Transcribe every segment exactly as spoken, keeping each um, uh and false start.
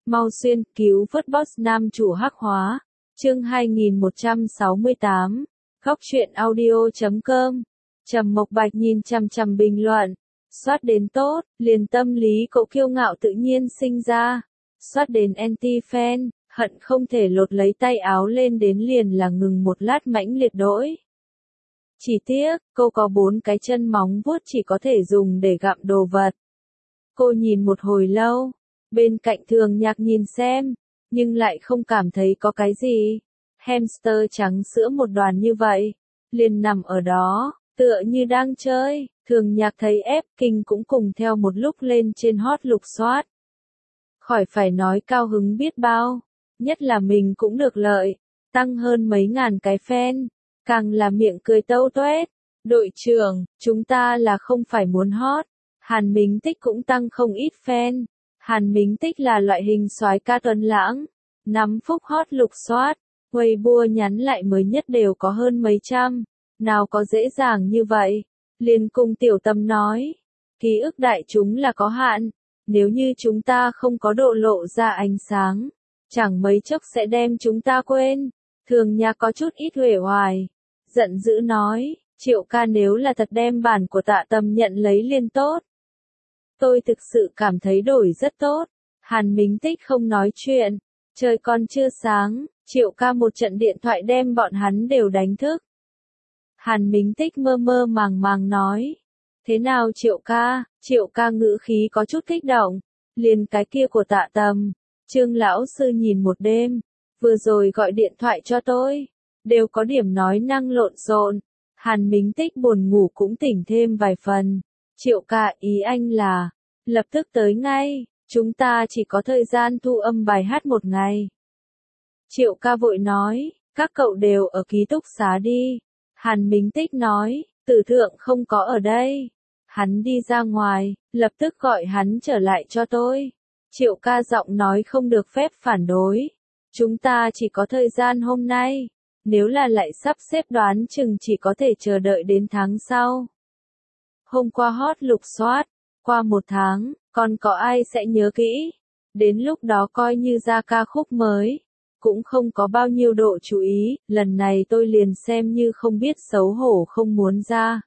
Mau xuyên cứu vớt boss nam chủ hắc hóa. Chương hai nghìn một trăm sáu mươi tám. Góc truyện audio chấm com. Trầm Mộc Bạch nhìn chằm chằm bình luận. Soát đến tốt, liền tâm lý cậu kiêu ngạo tự nhiên sinh ra. Soát đến anti-fan, hận không thể lột lấy tay áo lên đến liền là ngừng một lát mãnh liệt đỗi. Chỉ tiếc, cô có bốn cái chân móng vuốt chỉ có thể dùng để gặm đồ vật. Cô nhìn một hồi lâu, bên cạnh Thường Nhạc nhìn xem, nhưng lại không cảm thấy có cái gì. Hamster trắng sữa một đoàn như vậy, liền nằm ở đó, tựa như đang chơi. Thường Nhạc thấy ép kinh cũng cùng theo một lúc lên trên hot lục soát. Khỏi phải nói cao hứng biết bao, nhất là mình cũng được lợi, tăng hơn mấy ngàn cái fan, càng là miệng cười tâu toét. Đội trưởng, chúng ta là không phải muốn hot. Hàn Mính Tích cũng tăng không ít fan. Hàn Mính Tích là loại hình soái ca tuấn lãng, nắm phúc hot lục soát, Weibo nhắn lại mới nhất đều có hơn mấy trăm, nào có dễ dàng như vậy. Liền cùng Tiểu Tâm nói, ký ức đại chúng là có hạn, nếu như chúng ta không có độ lộ ra ánh sáng, chẳng mấy chốc sẽ đem chúng ta quên. Thường Nhạc có chút ít uể oải, giận dữ nói, Triệu ca nếu là thật đem bản của Tạ Tâm nhận lấy liền tốt. Tôi thực sự cảm thấy đổi rất tốt. Hàn Mính Tích không nói chuyện, trời còn chưa sáng, Triệu ca một trận điện thoại đem bọn hắn đều đánh thức. Hàn Mính Tích mơ mơ màng màng nói, thế nào Triệu ca? Triệu ca ngữ khí có chút kích động, liền cái kia của Tạ Tâm, Trương lão sư nhìn một đêm, vừa rồi gọi điện thoại cho tôi, đều có điểm nói năng lộn xộn. Hàn Mính Tích buồn ngủ cũng tỉnh thêm vài phần. Triệu ca, ý anh là, lập tức tới ngay, chúng ta chỉ có thời gian thu âm bài hát một ngày. Triệu ca vội nói, các cậu đều ở ký túc xá đi. Hàn Mính Tích nói, Tử Thượng không có ở đây. Hắn đi ra ngoài, lập tức gọi hắn trở lại cho tôi. Triệu ca giọng nói không được phép phản đối. Chúng ta chỉ có thời gian hôm nay, nếu là lại sắp xếp đoán chừng chỉ có thể chờ đợi đến tháng sau. Hôm qua hot lục soát, qua một tháng, còn có ai sẽ nhớ kỹ. Đến lúc đó coi như ra ca khúc mới, cũng không có bao nhiêu độ chú ý, lần này tôi liền xem như không biết xấu hổ không muốn ra.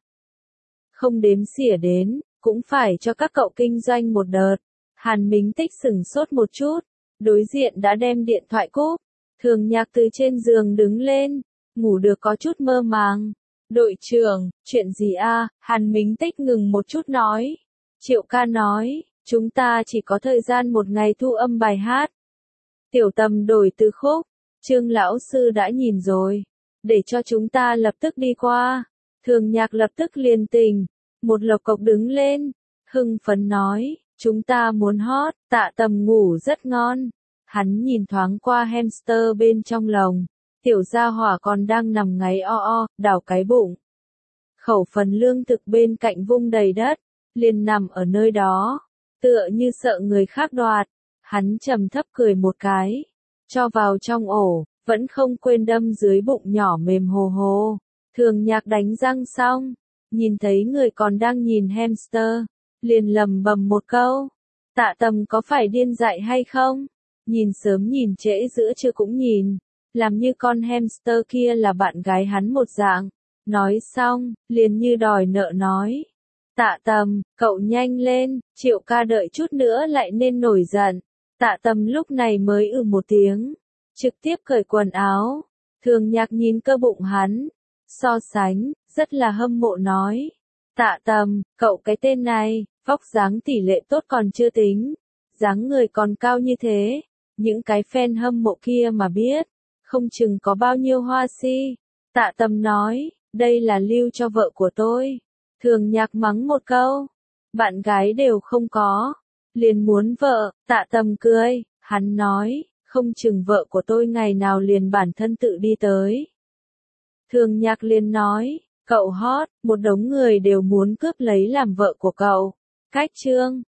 Không đếm xỉa đến, cũng phải cho các cậu kinh doanh một đợt. Hàn Mính Tích sửng sốt một chút, đối diện đã đem điện thoại cúp. Thường Nhạc từ trên giường đứng lên, ngủ được có chút mơ màng. Đội trưởng, chuyện gì a? Hàn Mính Tích ngừng một chút nói. Triệu ca nói, chúng ta chỉ có thời gian một ngày thu âm bài hát. Tiểu Tâm đổi từ khúc, Trương lão sư đã nhìn rồi, để cho chúng ta lập tức đi qua. Thường Nhạc lập tức liền tình, một lộc cộc đứng lên, hưng phấn nói, chúng ta muốn hot. Tạ Tâm ngủ rất ngon. Hắn nhìn thoáng qua hamster bên trong lồng, tiểu gia hỏa còn đang nằm ngáy o o, đảo cái bụng. Khẩu phần lương thực bên cạnh vung đầy đất, liền nằm ở nơi đó, tựa như sợ người khác đoạt. Hắn trầm thấp cười một cái, cho vào trong ổ, vẫn không quên đâm dưới bụng nhỏ mềm hồ hồ. Thường Nhạc đánh răng xong, nhìn thấy người còn đang nhìn hamster, liền lầm bầm một câu, Tạ Tâm có phải điên dại hay không? Nhìn sớm nhìn trễ giữa trưa cũng nhìn, làm như con hamster kia là bạn gái hắn một dạng. Nói xong, liền như đòi nợ nói, Tạ Tâm, cậu nhanh lên, Triệu ca đợi chút nữa lại nên nổi giận. Tạ Tâm lúc này mới ừ một tiếng, trực tiếp cởi quần áo. Thường Nhạc nhìn cơ bụng hắn, so sánh, rất là hâm mộ nói, Tạ Tâm, cậu cái tên này, vóc dáng tỷ lệ tốt còn chưa tính, dáng người còn cao như thế, những cái fan hâm mộ kia mà biết, không chừng có bao nhiêu hoa si. Tạ Tâm nói, đây là lưu cho vợ của tôi. Thường Nhạc mắng một câu, bạn gái đều không có, liền muốn vợ. Tạ Tâm cười, hắn nói, không chừng vợ của tôi ngày nào liền bản thân tự đi tới. Thường Nhạc liền nói, cậu hot, một đống người đều muốn cướp lấy làm vợ của cậu. Cách chương